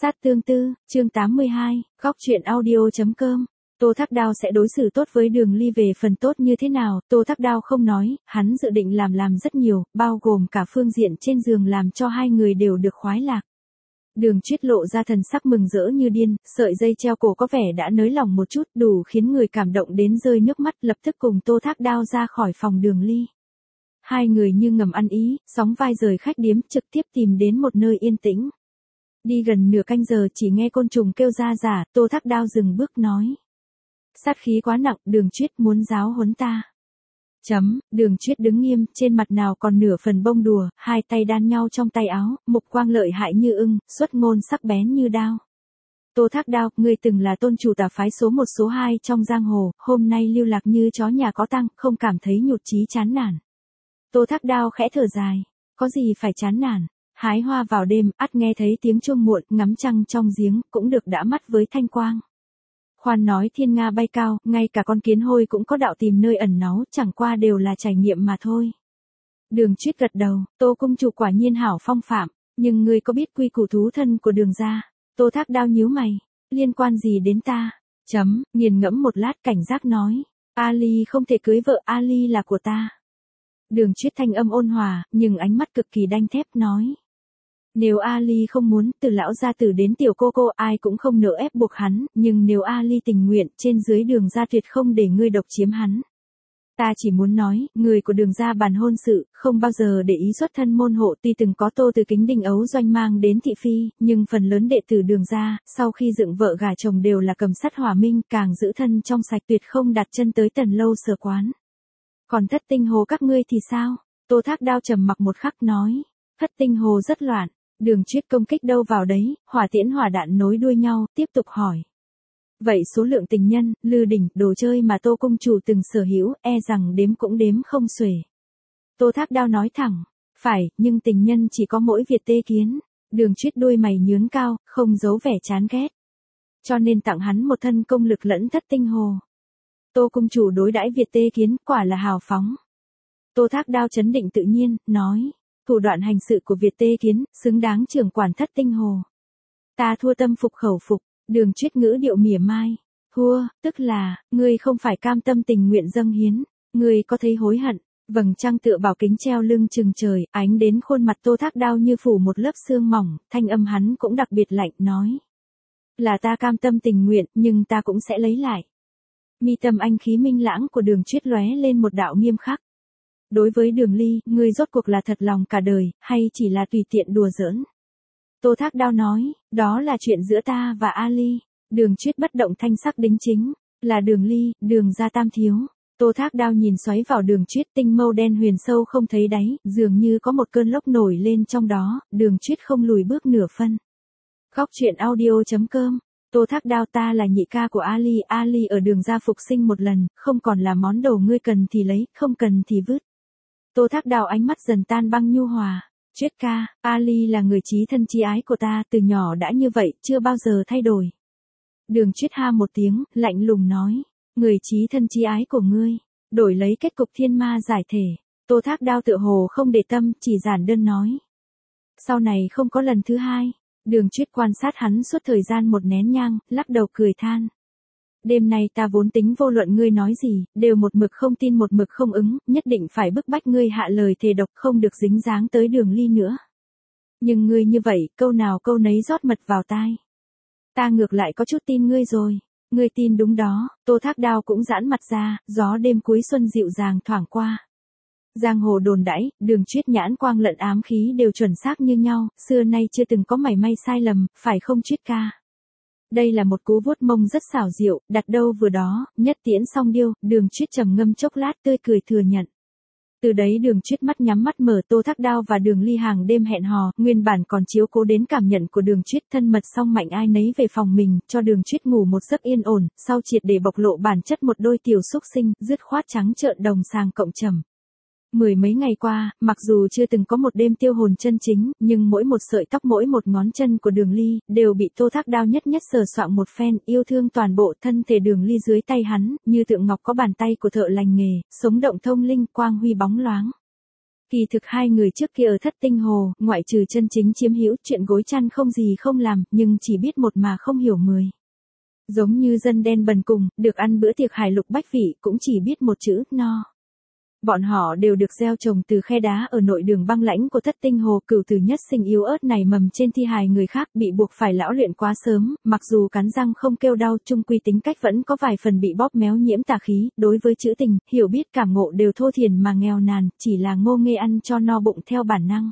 Sát tương tư, chương 82, góc truyện audio.com. Tô Thác Đao sẽ đối xử tốt với Đường Ly về phần tốt như thế nào, Tô Thác Đao không nói, hắn dự định làm rất nhiều, bao gồm cả phương diện trên giường làm cho hai người đều được khoái lạc. Đường Chuyết lộ ra thần sắc mừng rỡ như điên, sợi dây treo cổ có vẻ đã nới lỏng một chút, đủ khiến người cảm động đến rơi nước mắt, lập tức cùng Tô Thác Đao ra khỏi phòng Đường Ly. Hai người như ngầm ăn ý, sóng vai rời khách điếm, trực tiếp tìm đến một nơi yên tĩnh. Đi gần nửa canh giờ chỉ nghe côn trùng kêu ra rả, Tô Thác Đao dừng bước nói. Sát khí quá nặng, Đường Chuyết muốn giáo huấn ta. Đường Chuyết đứng nghiêm, trên mặt nào còn nửa phần bông đùa, hai tay đan nhau trong tay áo, mục quang lợi hại như ưng, xuất ngôn sắc bén như đao. Tô Thác Đao, ngươi từng là tôn chủ tà phái số 1 số 2 trong giang hồ, hôm nay lưu lạc như chó nhà có tang, không cảm thấy nhụt chí chán nản. Tô Thác Đao khẽ thở dài, có gì phải chán nản. Hái hoa vào đêm, ắt nghe thấy tiếng chuông muộn, ngắm trăng trong giếng, cũng được đã mắt với thanh quang. Khoan nói thiên nga bay cao, ngay cả con kiến hôi cũng có đạo tìm nơi ẩn náu, chẳng qua đều là trải nghiệm mà thôi. Đường Chuyết gật đầu, Tô cung chủ quả nhiên hảo phong phạm, nhưng ngươi có biết quy củ thú thân của Đường gia? Tô Thác Đao nhíu mày, liên quan gì đến ta? Nghiền ngẫm một lát cảnh giác nói, Ali không thể cưới vợ, Ali là của ta. Đường Chuyết thanh âm ôn hòa, nhưng ánh mắt cực kỳ đanh thép nói. Nếu Ali không muốn, từ lão gia tử đến tiểu cô ai cũng không nỡ ép buộc hắn, nhưng nếu Ali tình nguyện, trên dưới Đường gia tuyệt không để ngươi độc chiếm hắn. Ta chỉ muốn nói, người của Đường gia bàn hôn sự, không bao giờ để ý xuất thân môn hộ, tuy từng có Tô Từ Kính Đinh Ấu Doanh mang đến thị phi, nhưng phần lớn đệ tử Đường gia, sau khi dựng vợ gả chồng đều là cầm sắt hỏa minh, càng giữ thân trong sạch, tuyệt không đặt chân tới Tần lâu sở quán. Còn Thất Tinh Hồ các ngươi thì sao? Tô Thác Đao trầm mặc một khắc nói. Thất Tinh Hồ rất loạn, Đường Chuyết công kích đâu vào đấy, hỏa tiễn hỏa đạn nối đuôi nhau, tiếp tục hỏi. Vậy số lượng tình nhân, lư đỉnh, đồ chơi mà Tô cung chủ từng sở hữu, e rằng đếm cũng đếm không xuể. Tô Thác Đao nói thẳng. Phải, nhưng tình nhân chỉ có mỗi Việt Tê Kiến. Đường Chuyết đuôi mày nhướng cao, không giấu vẻ chán ghét. Cho nên tặng hắn một thân công lực lẫn Thất Tinh Hồ. Tô cung chủ đối đãi Việt Tê Kiến, quả là hào phóng. Tô Thác Đao trấn định tự nhiên, nói. Thủ đoạn hành sự của Việt Tê Kiến, xứng đáng trưởng quản Thất Tinh Hồ. Ta thua tâm phục khẩu phục, Đường Chuyết ngữ điệu mỉa mai. Thua, tức là, ngươi không phải cam tâm tình nguyện dâng hiến, ngươi có thấy hối hận. Vầng trăng tựa bảo kính treo lưng chừng trời, ánh đến khuôn mặt Tô Thác Đao như phủ một lớp sương mỏng, thanh âm hắn cũng đặc biệt lạnh, nói. Là ta cam tâm tình nguyện, nhưng ta cũng sẽ lấy lại. Mi tâm anh khí minh lãng của Đường Chuyết lóe lên một đạo nghiêm khắc. Đối với Đường Ly, ngươi rốt cuộc là thật lòng cả đời, hay chỉ là tùy tiện đùa giỡn? Tô Thác Đao nói, đó là chuyện giữa ta và Ali. Đường Chuyết bất động thanh sắc đính chính, là Đường Ly, Đường gia tam thiếu. Tô Thác Đao nhìn xoáy vào Đường Chuyết, tinh mâu đen huyền sâu không thấy đáy, dường như có một cơn lốc nổi lên trong đó, Đường Chuyết không lùi bước nửa phân. Góc truyện audio.com. Tô Thác Đao, ta là nhị ca của Ali, Ali ở Đường gia phục sinh một lần, không còn là món đồ ngươi cần thì lấy, không cần thì vứt. Tô Thác Đao ánh mắt dần tan băng nhu hòa. Chuyết ca, Ali là người chí thân chí ái của ta, từ nhỏ đã như vậy, chưa bao giờ thay đổi. Đường Chuyết ha một tiếng, lạnh lùng nói. Người chí thân chí ái của ngươi, đổi lấy kết cục thiên ma giải thể. Tô Thác Đao tựa hồ không để tâm, chỉ giản đơn nói. Sau này không có lần thứ hai. Đường Chuyết quan sát hắn suốt thời gian một nén nhang, lắc đầu cười than. Đêm nay ta vốn tính vô luận ngươi nói gì, đều một mực không tin một mực không ứng, nhất định phải bức bách ngươi hạ lời thề độc, không được dính dáng tới Đường Ly nữa. Nhưng ngươi như vậy, câu nào câu nấy rót mật vào tai. Ta ngược lại có chút tin ngươi rồi. Ngươi tin đúng đó. Tô Thác Đao cũng giãn mặt ra, gió đêm cuối xuân dịu dàng thoảng qua. Giang hồ đồn đãi, Đường Chuyết nhãn quang lẫn ám khí đều chuẩn xác như nhau, xưa nay chưa từng có mảy may sai lầm, phải không Chuyết ca? Đây là một cú vuốt mông rất xảo diệu, đặt đâu vừa đó, nhất tiễn song điêu, Đường Chuyết trầm ngâm chốc lát tươi cười thừa nhận. Từ đấy Đường Chuyết mắt nhắm mắt mở, Tô Thác Đao và Đường Ly hàng đêm hẹn hò, nguyên bản còn chiếu cố đến cảm nhận của Đường Chuyết, thân mật xong mạnh ai nấy về phòng mình, cho Đường Chuyết ngủ một giấc yên ổn, sau triệt để bộc lộ bản chất một đôi tiểu xúc sinh, dứt khoát trắng trợn đồng sàng cộng trầm. Mười mấy ngày qua, mặc dù chưa từng có một đêm tiêu hồn chân chính, nhưng mỗi một sợi tóc mỗi một ngón chân của Đường Ly, đều bị Tô Thác Đao nhất nhất sờ soạng một phen, yêu thương toàn bộ thân thể Đường Ly dưới tay hắn, như tượng ngọc có bàn tay của thợ lành nghề, sống động thông linh, quang huy bóng loáng. Kỳ thực hai người trước kia ở Thất Tinh Hồ, ngoại trừ chân chính chiếm hữu chuyện gối chăn không gì không làm, nhưng chỉ biết một mà không hiểu mười. Giống như dân đen bần cùng, được ăn bữa tiệc hải lục bách vị cũng chỉ biết một chữ, no. Bọn họ đều được gieo trồng từ khe đá ở nội đường băng lãnh của Thất Tinh Hồ, cửu tử nhất sinh yếu ớt này mầm trên thi hài người khác, bị buộc phải lão luyện quá sớm, mặc dù cắn răng không kêu đau, chung quy tính cách vẫn có vài phần bị bóp méo nhiễm tà khí, đối với chữ tình, hiểu biết cảm ngộ đều thô thiển mà nghèo nàn, chỉ là ngô nghê ăn cho no bụng theo bản năng.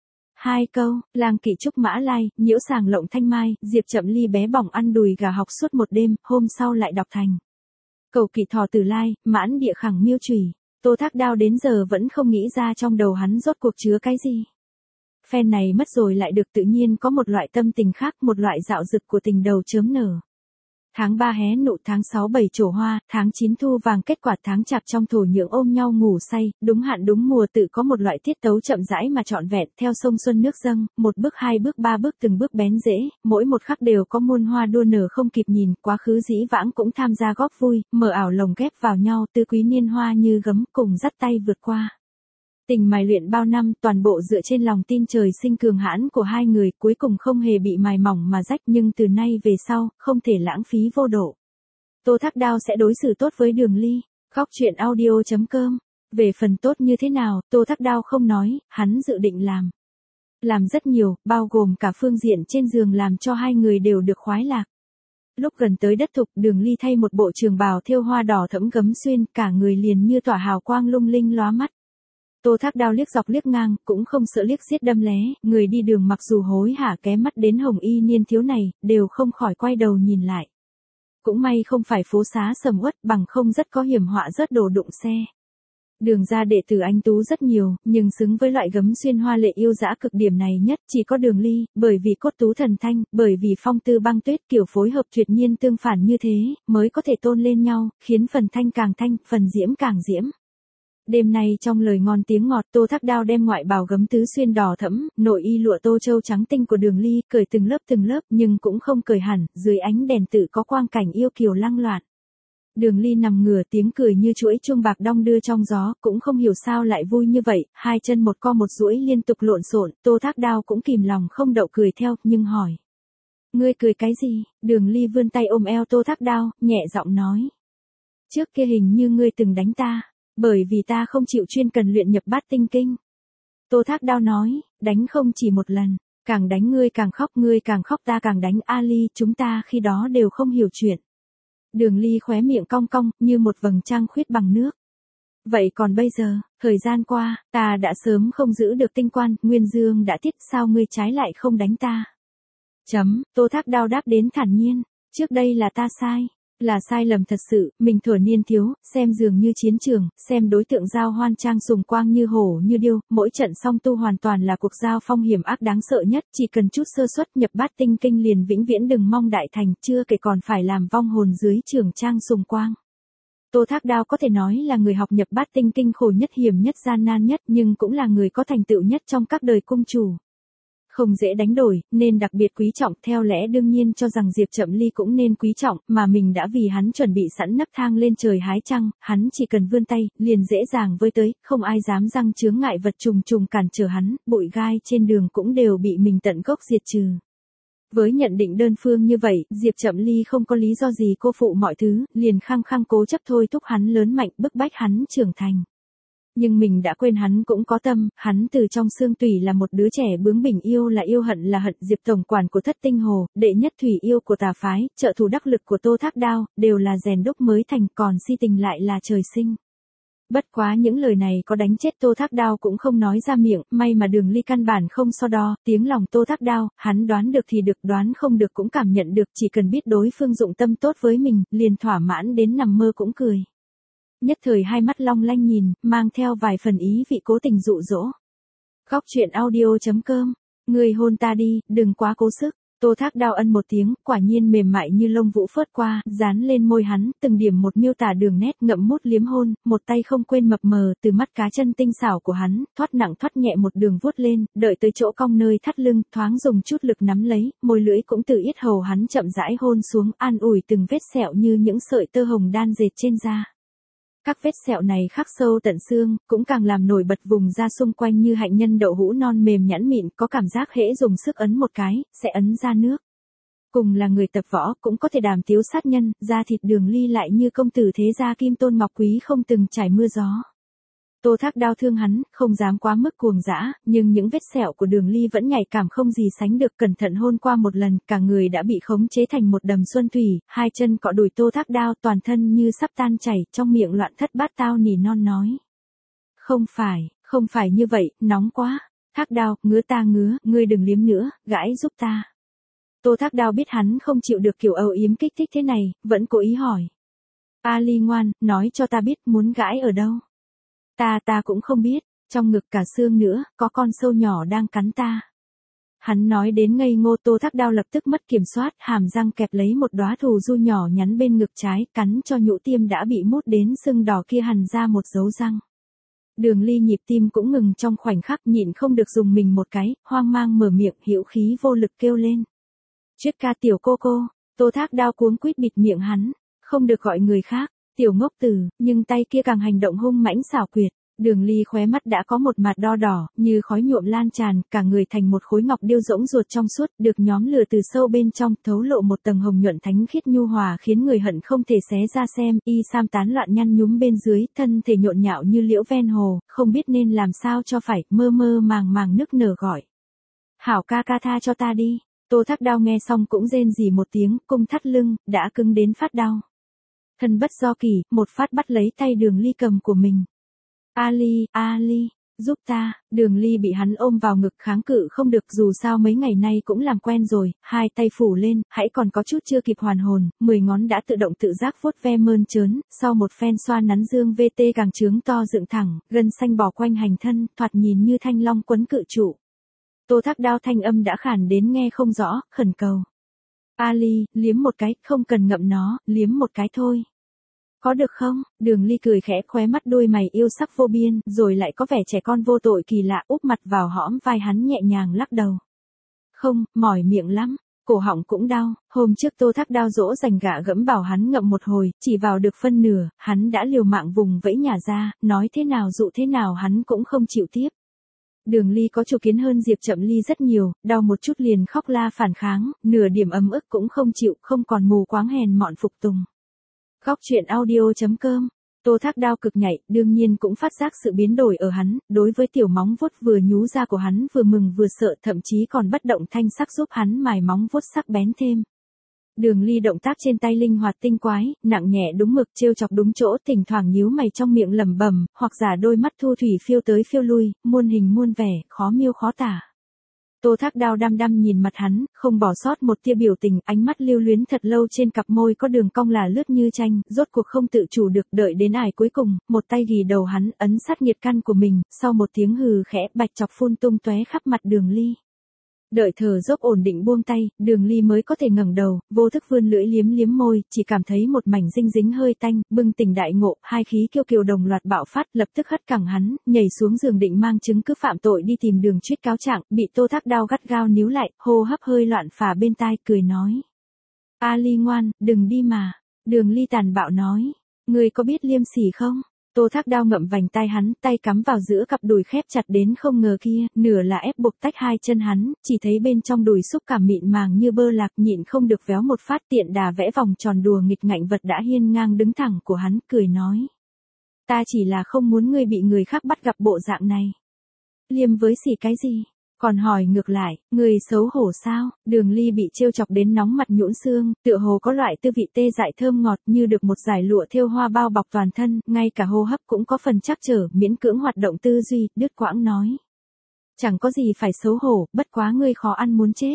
Hai câu, lang kỵ trúc mã lai, nhiễu sàng lộng thanh mai, Diệp Chậm Ly bé bỏng ăn đùi gà học suốt một đêm, hôm sau lại đọc thành. Cầu kỵ thò tử lai, mãn địa khẳng miêu chủy. Tô Thác Đao đến giờ vẫn không nghĩ ra trong đầu hắn rốt cuộc chứa cái gì. Phen này mất rồi lại được, tự nhiên có một loại tâm tình khác, một loại dạo dực của tình đầu chớm nở. Tháng 3 hé nụ, tháng 6 7 trổ hoa, tháng 9 thu vàng kết quả, tháng chạp trong thổ nhưỡng ôm nhau ngủ say, đúng hạn đúng mùa, tự có một loại tiết tấu chậm rãi mà trọn vẹn, theo sông xuân nước dâng, một bước hai bước ba bước từng bước bén rễ, mỗi một khắc đều có muôn hoa đua nở không kịp nhìn, quá khứ dĩ vãng cũng tham gia góp vui, mờ ảo lồng ghép vào nhau, tứ quý niên hoa như gấm, cùng dắt tay vượt qua. Tình mài luyện bao năm, toàn bộ dựa trên lòng tin trời sinh cường hãn của hai người, cuối cùng không hề bị mài mỏng mà rách, nhưng từ nay về sau, không thể lãng phí vô độ. Tô Thác Đao sẽ đối xử tốt với Đường Ly. Góc truyện audio.com. Về phần tốt như thế nào, Tô Thác Đao không nói, hắn dự định làm. Làm rất nhiều, bao gồm cả phương diện trên giường làm cho hai người đều được khoái lạc. Lúc gần tới đất thục, Đường Ly thay một bộ trường bào thêu hoa đỏ thẫm gấm xuyên, cả người liền như tỏa hào quang lung linh lóa mắt. Tô Thác Đao liếc dọc liếc ngang, cũng không sợ liếc giết đâm lé, người đi đường mặc dù hối hả ké mắt đến hồng y niên thiếu này, đều không khỏi quay đầu nhìn lại. Cũng may không phải phố xá sầm uất, bằng không rất có hiểm họa rớt đồ đụng xe. Đường ra đệ tử anh tú rất nhiều, nhưng xứng với loại gấm xuyên hoa lệ yêu dã cực điểm này nhất chỉ có Đường Ly, bởi vì cốt tú thần thanh, bởi vì phong tư băng tuyết, kiểu phối hợp tuyệt nhiên tương phản như thế, mới có thể tôn lên nhau, khiến phần thanh càng thanh, phần diễm càng diễm. Đêm nay trong lời ngon tiếng ngọt, Tô Thác Đao đem ngoại bào gấm tứ xuyên đỏ thẫm, nội y lụa tô châu trắng tinh của Đường Ly, cởi từng lớp nhưng cũng không cởi hẳn, dưới ánh đèn tự có quang cảnh yêu kiều lăng loạn. Đường Ly nằm ngửa, tiếng cười như chuỗi chuông bạc đong đưa trong gió, cũng không hiểu sao lại vui như vậy, hai chân một co một duỗi liên tục lộn xộn, Tô Thác Đao cũng kìm lòng không đậu cười theo, nhưng hỏi: "Ngươi cười cái gì?" Đường Ly vươn tay ôm eo Tô Thác Đao, nhẹ giọng nói: "Trước kia hình như ngươi từng đánh ta, bởi vì ta không chịu chuyên cần luyện nhập bát tinh kinh." Tô Thác Đao nói: "Đánh không chỉ một lần, càng đánh ngươi càng khóc ta càng đánh, Ali, chúng ta khi đó đều không hiểu chuyện." Đường Ly khóe miệng cong cong, như một vầng trăng khuyết bằng nước. "Vậy còn bây giờ, thời gian qua, ta đã sớm không giữ được tinh quan, Nguyên Dương đã tiết, sao ngươi trái lại không đánh ta?" Tô Thác Đao đáp đến thản nhiên: "Trước đây là ta sai. Là sai lầm thật sự, mình thuở niên thiếu, xem dường như chiến trường, xem đối tượng giao hoan trang sùng quang như hổ như điêu, mỗi trận song tu hoàn toàn là cuộc giao phong hiểm ác đáng sợ nhất, chỉ cần chút sơ suất nhập bát tinh kinh liền vĩnh viễn đừng mong đại thành, chưa kể còn phải làm vong hồn dưới trường trang sùng quang." Tô Thác Đao có thể nói là người học nhập bát tinh kinh khổ nhất, hiểm nhất, gian nan nhất, nhưng cũng là người có thành tựu nhất trong các đời cung chủ. Không dễ đánh đổi, nên đặc biệt quý trọng, theo lẽ đương nhiên cho rằng Diệp Chậm Ly cũng nên quý trọng, mà mình đã vì hắn chuẩn bị sẵn nấc thang lên trời hái trăng, hắn chỉ cần vươn tay, liền dễ dàng với tới, không ai dám răng chướng ngại vật trùng trùng cản trở hắn, bụi gai trên đường cũng đều bị mình tận gốc diệt trừ. Với nhận định đơn phương như vậy, Diệp Chậm Ly không có lý do gì cô phụ mọi thứ, liền khăng khăng cố chấp thôi thúc hắn lớn mạnh, bức bách hắn trưởng thành. Nhưng mình đã quên hắn cũng có tâm, hắn từ trong xương tủy là một đứa trẻ bướng bỉnh, yêu là yêu, hận là hận, Diệp tổng quản của Thất Tinh Hồ, đệ nhất thủy yêu của tà phái, trợ thủ đắc lực của Tô Thác Đao, đều là rèn đúc mới thành, còn si tình lại là trời sinh. Bất quá những lời này có đánh chết Tô Thác Đao cũng không nói ra miệng, may mà Đường Ly căn bản không so đo, tiếng lòng Tô Thác Đao, hắn đoán được thì được, đoán không được cũng cảm nhận được, chỉ cần biết đối phương dụng tâm tốt với mình, liền thỏa mãn đến nằm mơ cũng cười. Nhất thời hai mắt long lanh nhìn, mang theo vài phần ý vị cố tình dụ dỗ. Góc truyện audio.com. Người hôn ta đi, đừng quá cố sức. Tô Thác Đao ân một tiếng, quả nhiên mềm mại như lông vũ phớt qua, dán lên môi hắn, từng điểm một miêu tả đường nét, ngậm mút liếm hôn, một tay không quên mập mờ, từ mắt cá chân tinh xảo của hắn, thoát nặng thoát nhẹ một đường vuốt lên, đợi tới chỗ cong nơi thắt lưng, thoáng dùng chút lực nắm lấy, môi lưỡi cũng từ yết hầu hắn chậm rãi hôn xuống, an ủi từng vết sẹo như những sợi tơ hồng đan dệt trên da. Các vết sẹo này khắc sâu tận xương, cũng càng làm nổi bật vùng da xung quanh như hạnh nhân đậu hũ non mềm nhẵn mịn, có cảm giác hễ dùng sức ấn một cái, sẽ ấn ra nước. Cùng là người tập võ, cũng có thể đàm tiếu sát nhân, da thịt Đường Ly lại như công tử thế gia kim tôn ngọc quý không từng trải mưa gió. Tô Thác Đao thương hắn, không dám quá mức cuồng dã, nhưng những vết sẹo của Đường Ly vẫn nhạy cảm không gì sánh được, cẩn thận hôn qua một lần, cả người đã bị khống chế thành một đầm xuân thủy, hai chân cọ đùi Tô Thác Đao, toàn thân như sắp tan chảy, trong miệng loạn thất bát tao nỉ non nói. Không phải như vậy, nóng quá. Thác Đao, ngứa ta ngứa, ngươi đừng liếm nữa, gãi giúp ta. Tô Thác Đao biết hắn không chịu được kiểu âu yếm kích thích thế này, vẫn cố ý hỏi. Ali ngoan, nói cho ta biết muốn gãi ở đâu. Ta cũng không biết, trong ngực cả xương nữa, có con sâu nhỏ đang cắn ta. Hắn nói đến ngây ngô, Tô Thác Đao lập tức mất kiểm soát, hàm răng kẹp lấy một đóa thù du nhỏ nhắn bên ngực trái, cắn cho nhũ tiêm đã bị mút đến sưng đỏ kia hằn ra một dấu răng. Đường Ly nhịp tim cũng ngừng trong khoảnh khắc, nhịn không được dùng mình một cái, hoang mang mở miệng, hữu khí vô lực kêu lên. Chuyết ca tiểu cô, Tô Thác Đao cuống quýt bịt miệng hắn, không được gọi người khác, tiểu ngốc tử, nhưng tay kia càng hành động hung mãnh xảo quyệt. Đường Ly khóe mắt đã có một mặt đo đỏ, như khói nhuộm lan tràn, cả người thành một khối ngọc điêu rỗng ruột trong suốt, được nhóm lửa từ sâu bên trong, thấu lộ một tầng hồng nhuận thánh khiết nhu hòa, khiến người hận không thể xé ra xem, y sam tán loạn nhăn nhúm bên dưới, thân thể nhộn nhạo như liễu ven hồ, không biết nên làm sao cho phải, mơ mơ màng màng nức nở gọi. Hảo ca ca tha cho ta đi. Tô Thác Đao nghe xong cũng rên rỉ một tiếng, cung thắt lưng, đã cứng đến phát đau. Thân bất do kỳ, một phát bắt lấy tay Đường Ly cầm của mình. Ali, giúp ta. Đường Ly bị hắn ôm vào ngực, kháng cự không được, dù sao mấy ngày nay cũng làm quen rồi, hai tay phủ lên, hãy còn có chút chưa kịp hoàn hồn, 10 ngón đã tự động tự giác vuốt ve mơn trớn, sau một phen xoa nắn dương VT càng trướng to dựng thẳng, gân xanh bò quanh hành thân, thoạt nhìn như thanh long quấn cự trụ. Tô Thác Đao thanh âm đã khản đến nghe không rõ, khẩn cầu. Ali, liếm một cái, không cần ngậm nó, liếm một cái thôi. Có được không? Đường Ly cười khẽ, khóe mắt đôi mày yêu sắc vô biên, rồi lại có vẻ trẻ con vô tội kỳ lạ, úp mặt vào hõm vai hắn nhẹ nhàng lắc đầu. Không, mỏi miệng lắm, cổ họng cũng đau, hôm trước Tô Thác Đao dỗ dành gạ gẫm bảo hắn ngậm một hồi, chỉ vào được phân nửa, hắn đã liều mạng vùng vẫy nhả ra, nói thế nào dụ thế nào hắn cũng không chịu tiếp. Đường Ly có chủ kiến hơn Diệp Chậm Ly rất nhiều, đau một chút liền khóc la phản kháng, nửa điểm ấm ức cũng không chịu, không còn mù quáng hèn mọn phục tùng. Góc truyện audio.com. Tô Thác Đao cực nhạy, đương nhiên cũng phát giác sự biến đổi ở hắn, đối với tiểu móng vuốt vừa nhú ra của hắn vừa mừng vừa sợ, thậm chí còn bất động thanh sắc giúp hắn mài móng vuốt sắc bén thêm. Đường Ly động tác trên tay linh hoạt tinh quái, nặng nhẹ đúng mực, trêu chọc đúng chỗ, thỉnh thoảng nhíu mày trong miệng lẩm bẩm, hoặc giả đôi mắt thu thủy phiêu tới phiêu lui, muôn hình muôn vẻ, khó miêu khó tả. Tô Thác Đao đăm đăm nhìn mặt hắn, không bỏ sót một tia biểu tình, ánh mắt lưu luyến thật lâu trên cặp môi có đường cong là lướt như tranh, rốt cuộc không tự chủ được, đợi đến ải cuối cùng, một tay ghì đầu hắn, ấn sát nhiệt căn của mình, sau một tiếng hừ khẽ, bạch chọc phun tung tóe khắp mặt Đường Ly. Đợi thở dốc ổn định buông tay, Đường Ly mới có thể ngẩng đầu, vô thức vươn lưỡi liếm liếm môi, chỉ cảm thấy một mảnh dinh dính hơi tanh, bừng tỉnh đại ngộ, hai khí kiêu kiều đồng loạt bạo phát, lập tức hất cẳng hắn, nhảy xuống giường định mang chứng cứ phạm tội đi tìm Đường Chuyết cáo trạng, bị Tô Thác Đao gắt gao níu lại, hô hấp hơi loạn phả bên tai, cười nói: "Ali ngoan, đừng đi mà." Đường Ly tàn bạo nói: "Ngươi có biết liêm sỉ không?" Tô Thác Đao ngậm vành tai hắn, tay cắm vào giữa cặp đùi khép chặt đến không ngờ kia, nửa là ép buộc tách hai chân hắn, chỉ thấy bên trong đùi xúc cảm mịn màng như bơ lạc, nhịn không được véo một phát, tiện đà vẽ vòng tròn đùa nghịch ngạnh vật đã hiên ngang đứng thẳng của hắn, cười nói: "Ta chỉ là không muốn ngươi bị người khác bắt gặp bộ dạng này." Liêm với sỉ cái gì? Còn hỏi ngược lại, người xấu hổ sao? Đường Ly bị trêu chọc đến nóng mặt nhũn xương, tựa hồ có loại tư vị tê dại thơm ngọt như được một dải lụa thêu hoa bao bọc toàn thân, ngay cả hô hấp cũng có phần trắc trở, miễn cưỡng hoạt động tư duy, đứt quãng nói: "Chẳng có gì phải xấu hổ, bất quá ngươi khó ăn muốn chết."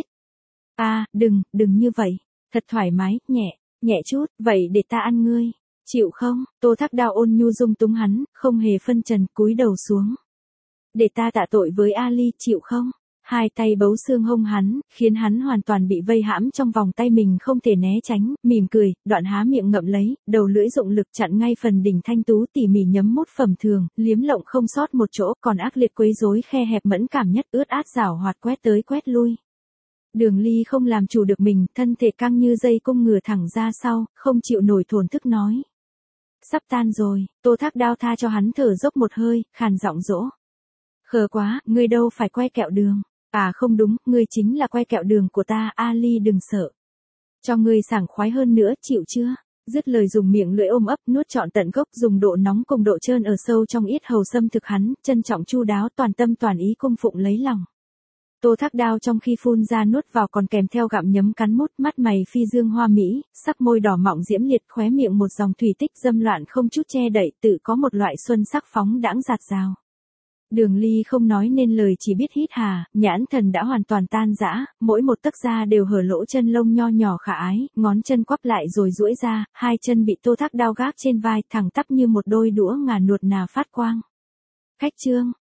Đừng như vậy, thật thoải mái, nhẹ chút, vậy để ta ăn ngươi, chịu không?" Tô Thác Đao ôn nhu dung túng hắn, không hề phân trần, cúi đầu xuống. "Để ta tạ tội với Ali, chịu không?" Hai tay bấu xương hông hắn, khiến hắn hoàn toàn bị vây hãm trong vòng tay mình không thể né tránh, mỉm cười, đoạn há miệng ngậm lấy, đầu lưỡi dụng lực chặn ngay phần đỉnh thanh tú tỉ mỉ nhấm mút phẩm thường, liếm lộng không sót một chỗ, còn ác liệt quấy rối khe hẹp mẫn cảm nhất, ướt át rảo hoạt quét tới quét lui. Đường Ly không làm chủ được mình, thân thể căng như dây cung ngửa thẳng ra sau, không chịu nổi thổn thức nói: Sắp tan rồi, Tô Thác Đao tha cho hắn thở dốc một hơi, khàn giọng dỗ. Khờ quá, ngươi đâu phải que kẹo đường. À không đúng, ngươi chính là que kẹo đường của ta, Ali đừng sợ. Cho ngươi sảng khoái hơn nữa, chịu chưa? Dứt lời dùng miệng lưỡi ôm ấp nuốt trọn tận gốc, dùng độ nóng cùng độ trơn ở sâu trong yết hầu xâm thực hắn, trân trọng chu đáo, toàn tâm toàn ý cung phụng lấy lòng. Tô Thác Đao trong khi phun ra nuốt vào còn kèm theo gặm nhấm cắn mút, mắt mày phi dương hoa mỹ, sắc môi đỏ mọng diễm liệt, khóe miệng một dòng thủy tích dâm loạn không chút che đậy, tự có một loại xuân sắc phóng đãng dạt dào. Đường Ly không nói nên lời, chỉ biết hít hà, nhãn thần đã hoàn toàn tan rã, mỗi một tấc da đều hở lỗ chân lông nho nhỏ khả ái, ngón chân quắp lại rồi duỗi ra, hai chân bị Tô Thác Đao gác trên vai, thẳng tắp như một đôi đũa ngà nuột nà phát quang. Khách trương,